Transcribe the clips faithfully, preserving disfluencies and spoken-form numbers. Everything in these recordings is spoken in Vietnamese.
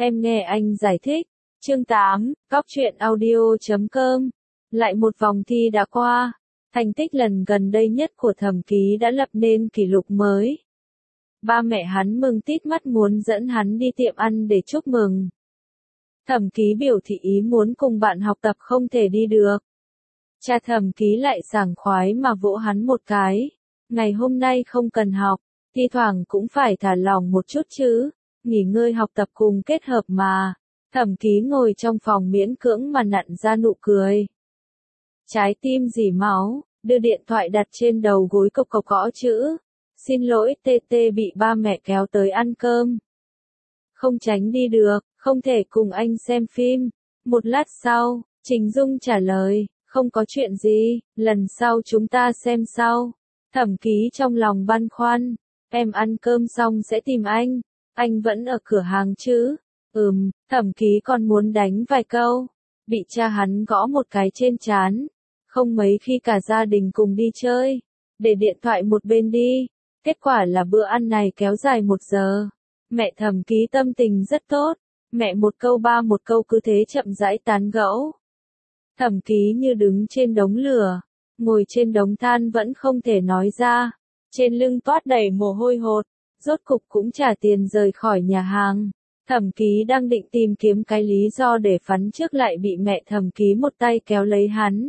Em nghe anh giải thích. Chương tám, Góc truyện audio chấm com. Lại một vòng thi đã qua. Thành tích lần gần đây nhất của Thẩm Ký đã lập nên kỷ lục mới. Ba mẹ hắn mừng tít mắt muốn dẫn hắn đi tiệm ăn để chúc mừng. Thẩm Ký biểu thị ý muốn cùng bạn học tập không thể đi được. Cha Thẩm Ký lại sảng khoái mà vỗ hắn một cái. Ngày hôm nay không cần học, thi thoảng cũng phải thả lỏng một chút chứ. Nghỉ ngơi học tập cùng kết hợp mà. Thẩm Ký ngồi trong phòng miễn cưỡng mà nặn ra nụ cười. Trái tim rỉ máu, đưa điện thoại đặt trên đầu gối cộc cộc gõ chữ. Xin lỗi tê tê bị ba mẹ kéo tới ăn cơm. Không tránh đi được, không thể cùng anh xem phim. Một lát sau, Trình Dung trả lời, không có chuyện gì, lần sau chúng ta xem sau. Thẩm Ký trong lòng băn khoăn, em ăn cơm xong sẽ tìm anh, anh vẫn ở cửa hàng chứ? Ừm, Thẩm Ký còn muốn đánh vài câu, bị cha hắn gõ một cái trên trán. Không mấy khi cả gia đình cùng đi chơi, để điện thoại một bên đi. Kết quả là bữa ăn này kéo dài một giờ. Mẹ Thẩm Ký tâm tình rất tốt, mẹ một câu ba một câu cứ thế chậm rãi tán gẫu. Thẩm Ký như đứng trên đống lửa, ngồi trên đống than vẫn không thể nói ra, trên lưng toát đầy mồ hôi hột, rốt cục cũng trả tiền rời khỏi nhà hàng. Thẩm Ký đang định tìm kiếm cái lý do để phắn trước lại bị mẹ Thẩm Ký một tay kéo lấy hắn.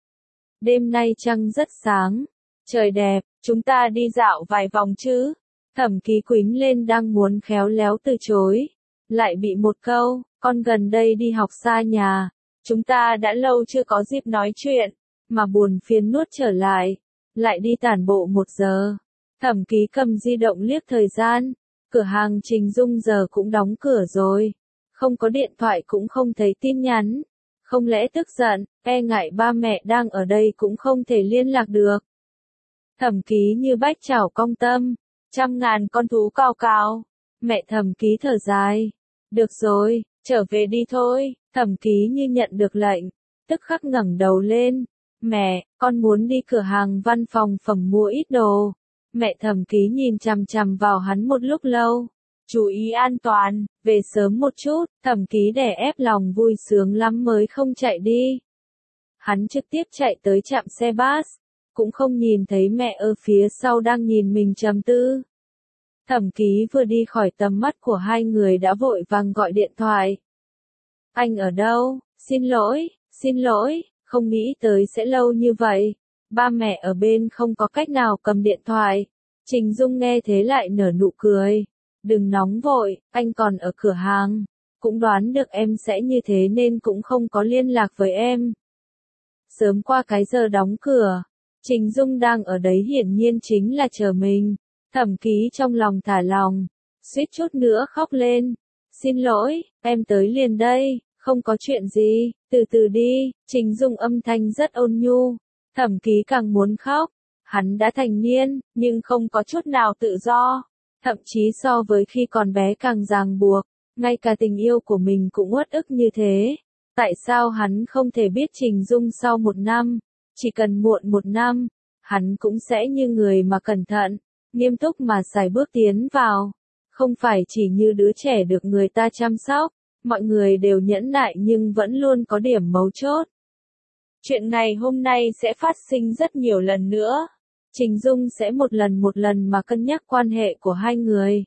Đêm nay trăng rất sáng, trời đẹp, chúng ta đi dạo vài vòng chứ? Thẩm Ký quĩnh lên đang muốn khéo léo từ chối, lại bị một câu, con gần đây đi học xa nhà, chúng ta đã lâu chưa có dịp nói chuyện, mà buồn phiền nuốt trở lại, lại đi tản bộ một giờ. Thẩm Ký cầm di động liếc thời gian, cửa hàng Trình Dung giờ cũng đóng cửa rồi, không có điện thoại cũng không thấy tin nhắn. Không lẽ tức giận, e ngại ba mẹ đang ở đây cũng không thể liên lạc được. Thẩm Ký như bách chảo cong tâm, trăm ngàn con thú cao cao. Mẹ Thẩm Ký thở dài. Được rồi, trở về đi thôi. Thẩm Ký như nhận được lệnh, tức khắc ngẩng đầu lên. Mẹ, con muốn đi cửa hàng văn phòng phẩm mua ít đồ. Mẹ Thẩm Ký nhìn chằm chằm vào hắn một lúc lâu. Chú ý an toàn, về sớm một chút. Thẩm Ký đè ép lòng vui sướng lắm mới không chạy đi. Hắn trực tiếp chạy tới trạm xe bus, cũng không nhìn thấy mẹ ở phía sau đang nhìn mình trầm tư. Thẩm Ký vừa đi khỏi tầm mắt của hai người đã vội vàng gọi điện thoại. Anh ở đâu? Xin lỗi, xin lỗi, không nghĩ tới sẽ lâu như vậy. Ba mẹ ở bên không có cách nào cầm điện thoại. Trình Dung nghe thế lại nở nụ cười. Đừng nóng vội, anh còn ở cửa hàng. Cũng đoán được em sẽ như thế nên cũng không có liên lạc với em. Sớm qua cái giờ đóng cửa, Trình Dung đang ở đấy hiển nhiên chính là chờ mình. Thẩm Ký trong lòng thả lòng, suýt chút nữa khóc lên. Xin lỗi, em tới liền đây, không có chuyện gì, từ từ đi. Trình Dung âm thanh rất ôn nhu. Thẩm Ký càng muốn khóc. Hắn đã thành niên, nhưng không có chút nào tự do. Thậm chí so với khi còn bé càng ràng buộc, ngay cả tình yêu của mình cũng uất ức như thế. Tại sao hắn không thể biết Trình Dung sau một năm, chỉ cần muộn một năm, hắn cũng sẽ như người mà cẩn thận, nghiêm túc mà sải bước tiến vào. Không phải chỉ như đứa trẻ được người ta chăm sóc, mọi người đều nhẫn nại nhưng vẫn luôn có điểm mấu chốt. Chuyện này hôm nay sẽ phát sinh rất nhiều lần nữa. Trình Dung sẽ một lần một lần mà cân nhắc quan hệ của hai người.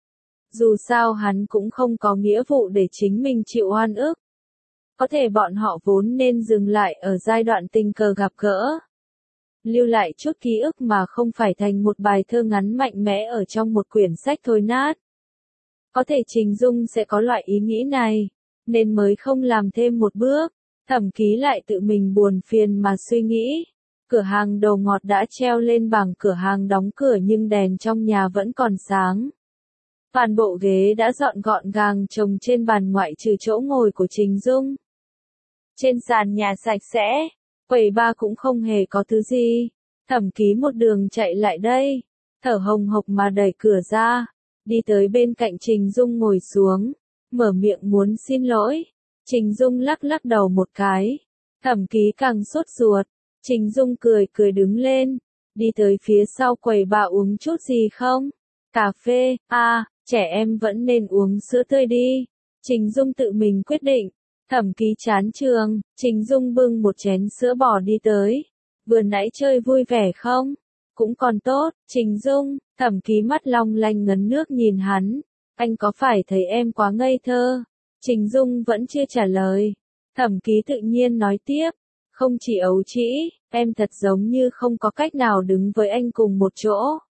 Dù sao hắn cũng không có nghĩa vụ để chính mình chịu oan ức. Có thể bọn họ vốn nên dừng lại ở giai đoạn tình cờ gặp gỡ. Lưu lại chút ký ức mà không phải thành một bài thơ ngắn mạnh mẽ ở trong một quyển sách thối nát. Có thể Trình Dung sẽ có loại ý nghĩ này, nên mới không làm thêm một bước. Thẩm Ký lại tự mình buồn phiền mà suy nghĩ. Cửa hàng đồ ngọt đã treo lên bảng cửa hàng đóng cửa nhưng đèn trong nhà vẫn còn sáng. Toàn bộ ghế đã dọn gọn gàng chồng trên bàn ngoại trừ chỗ ngồi của Trình Dung. Trên sàn nhà sạch sẽ, quầy bar cũng không hề có thứ gì. Thẩm Ký một đường chạy lại đây, thở hồng hộc mà đẩy cửa ra, đi tới bên cạnh Trình Dung ngồi xuống, mở miệng muốn xin lỗi. Trình Dung lắc lắc đầu một cái. Thẩm Ký càng sốt ruột. Trình Dung cười cười đứng lên, đi tới phía sau quầy bà uống chút gì không? Cà phê, à, trẻ em vẫn nên uống sữa tươi đi. Trình Dung tự mình quyết định. Thẩm Ký chán trường, Trình Dung bưng một chén sữa bò đi tới. Vừa nãy chơi vui vẻ không? Cũng còn tốt, Trình Dung, Thẩm Ký mắt long lanh ngấn nước nhìn hắn. Anh có phải thấy em quá ngây thơ? Trình Dung vẫn chưa trả lời. Thẩm Ký tự nhiên nói tiếp. Không chỉ ấu trĩ, em thật giống như không có cách nào đứng với anh cùng một chỗ.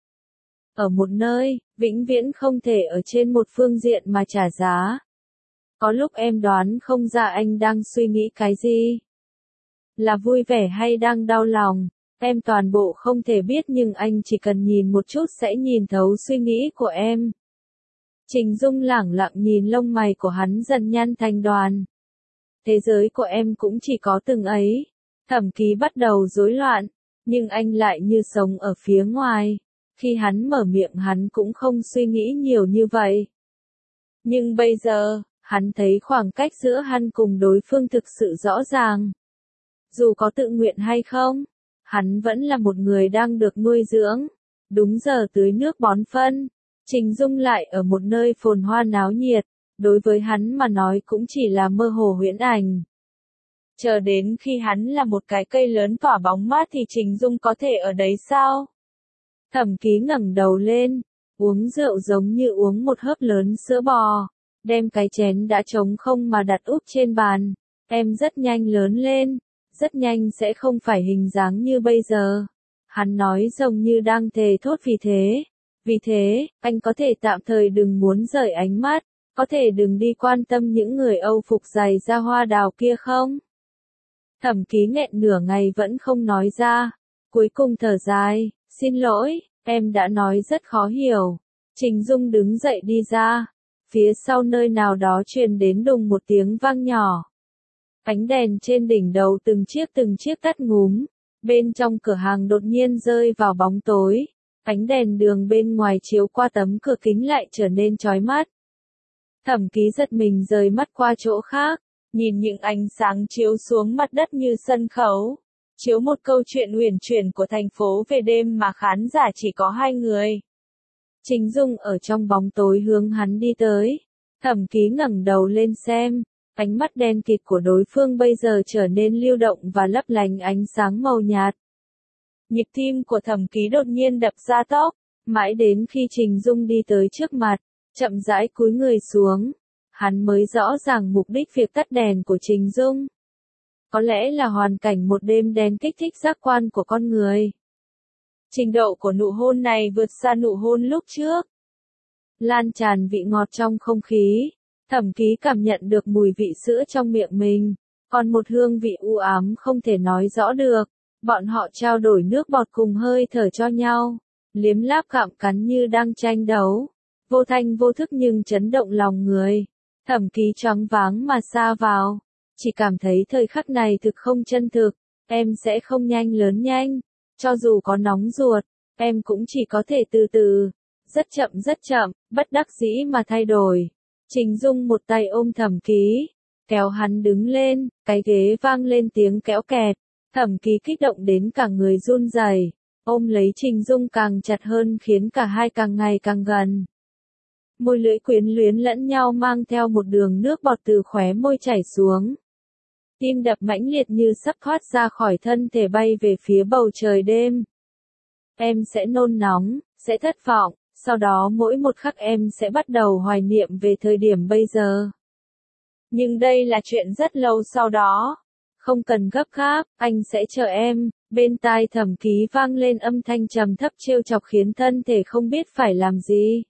Ở một nơi, vĩnh viễn không thể ở trên một phương diện mà trả giá. Có lúc em đoán không ra anh đang suy nghĩ cái gì. Là vui vẻ hay đang đau lòng, em toàn bộ không thể biết nhưng anh chỉ cần nhìn một chút sẽ nhìn thấu suy nghĩ của em. Trình Dung lẳng lặng nhìn lông mày của hắn dần nhăn thành đoàn. Thế giới của em cũng chỉ có từng ấy. Thẩm Ký bắt đầu rối loạn, nhưng anh lại như sống ở phía ngoài. Khi hắn mở miệng hắn cũng không suy nghĩ nhiều như vậy. Nhưng bây giờ, hắn thấy khoảng cách giữa hắn cùng đối phương thực sự rõ ràng. Dù có tự nguyện hay không, hắn vẫn là một người đang được nuôi dưỡng. Đúng giờ tưới nước bón phân, Trình Dung lại ở một nơi phồn hoa náo nhiệt, đối với hắn mà nói cũng chỉ là mơ hồ huyễn ảnh. Chờ đến khi hắn là một cái cây lớn tỏa bóng mát thì Trình Dung có thể ở đấy sao? Thẩm Ký ngẩng đầu lên, uống rượu giống như uống một hớp lớn sữa bò, đem cái chén đã trống không mà đặt úp trên bàn. Em rất nhanh lớn lên, rất nhanh sẽ không phải hình dáng như bây giờ. Hắn nói giống như đang thề thốt vì thế. Vì thế, anh có thể tạm thời đừng muốn rời ánh mắt, có thể đừng đi quan tâm những người Âu phục giày da hoa đào kia không? Thẩm Ký nghẹn nửa ngày vẫn không nói ra, cuối cùng thở dài, xin lỗi, em đã nói rất khó hiểu. Trình Dung đứng dậy đi ra, phía sau nơi nào đó truyền đến đùng một tiếng vang nhỏ. Ánh đèn trên đỉnh đầu từng chiếc từng chiếc tắt ngúm, bên trong cửa hàng đột nhiên rơi vào bóng tối, ánh đèn đường bên ngoài chiếu qua tấm cửa kính lại trở nên chói mắt. Thẩm Ký giật mình rời mắt qua chỗ khác, nhìn những ánh sáng chiếu xuống mặt đất như sân khấu, chiếu một câu chuyện huyền chuyển của thành phố về đêm mà khán giả chỉ có hai người. Trình Dung ở trong bóng tối hướng hắn đi tới. Thẩm Ký ngẩng đầu lên xem, ánh mắt đen kịt của đối phương bây giờ trở nên lưu động và lấp lánh ánh sáng màu nhạt. Nhịp tim của Thẩm Ký đột nhiên đập ra tốc, mãi đến khi Trình Dung đi tới trước mặt, chậm rãi cúi người xuống, hắn mới rõ ràng mục đích việc tắt đèn của Trình Dung. Có lẽ là hoàn cảnh một đêm đen kích thích giác quan của con người. Trình độ của nụ hôn này vượt xa nụ hôn lúc trước. Lan tràn vị ngọt trong không khí, Thẩm Ký cảm nhận được mùi vị sữa trong miệng mình, còn một hương vị u ám không thể nói rõ được. Bọn họ trao đổi nước bọt cùng hơi thở cho nhau, liếm láp gặm cắn như đang tranh đấu, vô thanh vô thức nhưng chấn động lòng người. Thẩm Ký choáng váng mà sa vào, chỉ cảm thấy thời khắc này thực không chân thực. Em sẽ không nhanh lớn nhanh, cho dù có nóng ruột, em cũng chỉ có thể từ từ, rất chậm rất chậm, bất đắc dĩ mà thay đổi. Trình Dung một tay ôm Thẩm Ký, kéo hắn đứng lên, cái ghế vang lên tiếng kéo kẹt. Thẩm Ký kích động đến cả người run rẩy, ôm lấy Trình Dung càng chặt hơn khiến cả hai càng ngày càng gần. Môi lưỡi quyến luyến lẫn nhau mang theo một đường nước bọt từ khóe môi chảy xuống. Tim đập mãnh liệt như sắp thoát ra khỏi thân thể bay về phía bầu trời đêm. Em sẽ nôn nóng, sẽ thất vọng, sau đó mỗi một khắc em sẽ bắt đầu hoài niệm về thời điểm bây giờ. Nhưng đây là chuyện rất lâu sau đó. Không cần gấp gáp, anh sẽ chờ em. Bên tai Thẩm Ký vang lên âm thanh trầm thấp trêu chọc khiến thân thể không biết phải làm gì.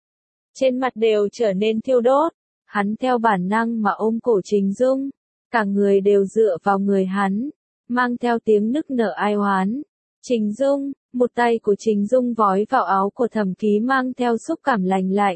Trên mặt đều trở nên thiêu đốt. Hắn theo bản năng mà ôm cổ Trình Dung. Cả người đều dựa vào người hắn, mang theo tiếng nức nở ai oán. Trình Dung, một tay của Trình Dung vói vào áo của Thẩm Ký mang theo xúc cảm lành lạnh.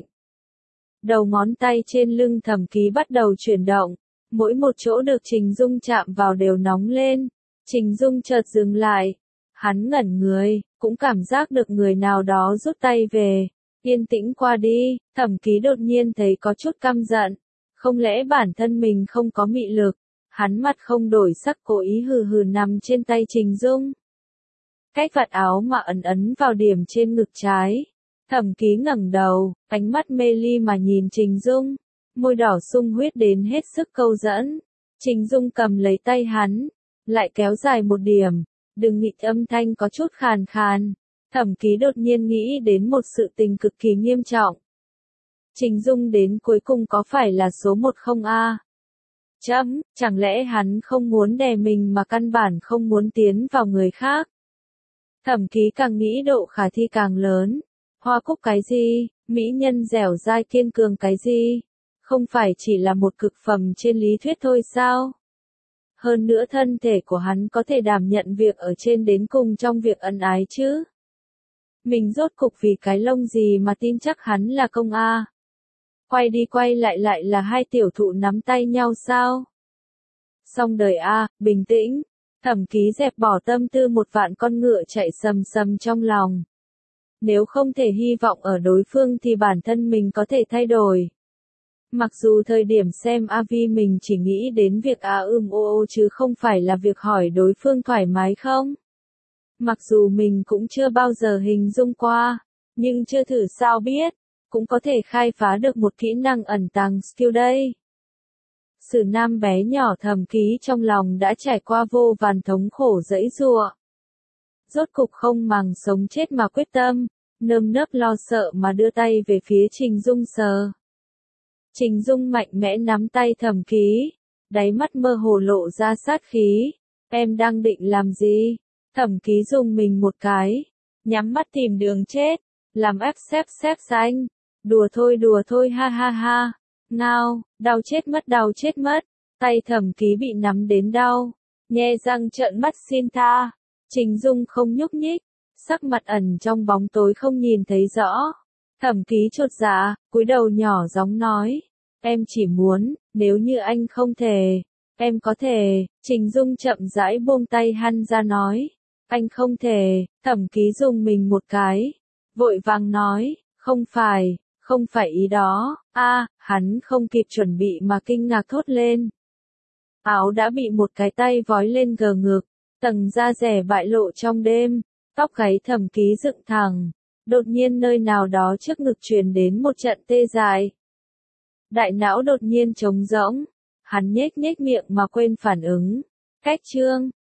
Đầu ngón tay trên lưng Thẩm Ký bắt đầu chuyển động, mỗi một chỗ được Trình Dung chạm vào đều nóng lên. Trình Dung chợt dừng lại, hắn ngẩn người, cũng cảm giác được người nào đó rút tay về. Yên tĩnh qua đi, Thẩm Ký đột nhiên thấy có chút căm giận. Không lẽ bản thân mình không có mị lực? Hắn mặt không đổi sắc cố ý hừ hừ nằm trên tay Trình Dung. Cách vạt áo mà ấn ấn vào điểm trên ngực trái. Thẩm Ký ngẩng đầu, ánh mắt mê ly mà nhìn Trình Dung. môi đỏ sung huyết đến hết sức câu dẫn. Trình Dung cầm lấy tay hắn, lại kéo dài một điểm, đừng nghịch, âm thanh có chút khàn khàn. Thẩm Ký đột nhiên nghĩ đến một sự tình cực kỳ nghiêm trọng. Trình Dung đến cuối cùng có phải là số một không a? Chấm, chẳng lẽ hắn không muốn đè mình mà căn bản không muốn tiến vào người khác? Thẩm Ký càng nghĩ độ khả thi càng lớn. Hoa cúc cái gì, mỹ nhân dẻo dai kiên cường cái gì? Không phải chỉ là một cực phẩm trên lý thuyết thôi sao? Hơn nữa thân thể của hắn có thể đảm nhận việc ở trên đến cùng trong việc ân ái chứ? Mình rốt cục vì cái lông gì mà tin chắc hắn là công a? Quay đi quay lại lại là hai tiểu thụ nắm tay nhau sao? Xong đời a, bình tĩnh. Thẩm Ký dẹp bỏ tâm tư một vạn con ngựa chạy sầm sầm trong lòng. Nếu không thể hy vọng ở đối phương thì bản thân mình có thể thay đổi. Mặc dù thời điểm xem a vê mình chỉ nghĩ đến việc a ưm ô ô chứ không phải là việc hỏi đối phương thoải mái không. Mặc dù mình cũng chưa bao giờ hình dung qua, nhưng chưa thử sao biết, cũng có thể khai phá được một kỹ năng ẩn tàng skill đây. Sử nam bé nhỏ Thẩm Ký trong lòng đã trải qua vô vàn thống khổ dẫy giụa. Rốt cục không màng sống chết mà quyết tâm, nơm nớp lo sợ mà đưa tay về phía Trình Dung sờ. Trình Dung mạnh mẽ nắm tay Thẩm Ký, đáy mắt mơ hồ lộ ra sát khí. Em đang định làm gì? Thẩm Ký dùng mình một cái, nhắm mắt tìm đường chết, làm ép xếp xếp xanh. Đùa thôi đùa thôi ha ha ha. Nào, đau chết mất đau chết mất. Tay Thẩm Ký bị nắm đến đau, nhe răng trợn mắt xin tha. Trình Dung không nhúc nhích, sắc mặt ẩn trong bóng tối không nhìn thấy rõ. Thẩm Ký chột dạ, cúi đầu nhỏ giọng nói, em chỉ muốn, nếu như anh không thể, em có thể. Trình Dung chậm rãi buông tay hắn ra nói, anh không thể. Thẩm Ký dùng mình một cái, vội vàng nói, không phải, không phải ý đó. A, hắn không kịp chuẩn bị mà kinh ngạc thốt lên. Áo đã bị một cái tay vói lên gờ ngực, tầng da dẻ bại lộ trong đêm, tóc gáy Thẩm Ký dựng thẳng. Đột nhiên nơi nào đó trước ngực truyền đến một trận tê dại. Đại não đột nhiên trống rỗng, hắn nhếch nhếch miệng mà quên phản ứng. Cách chương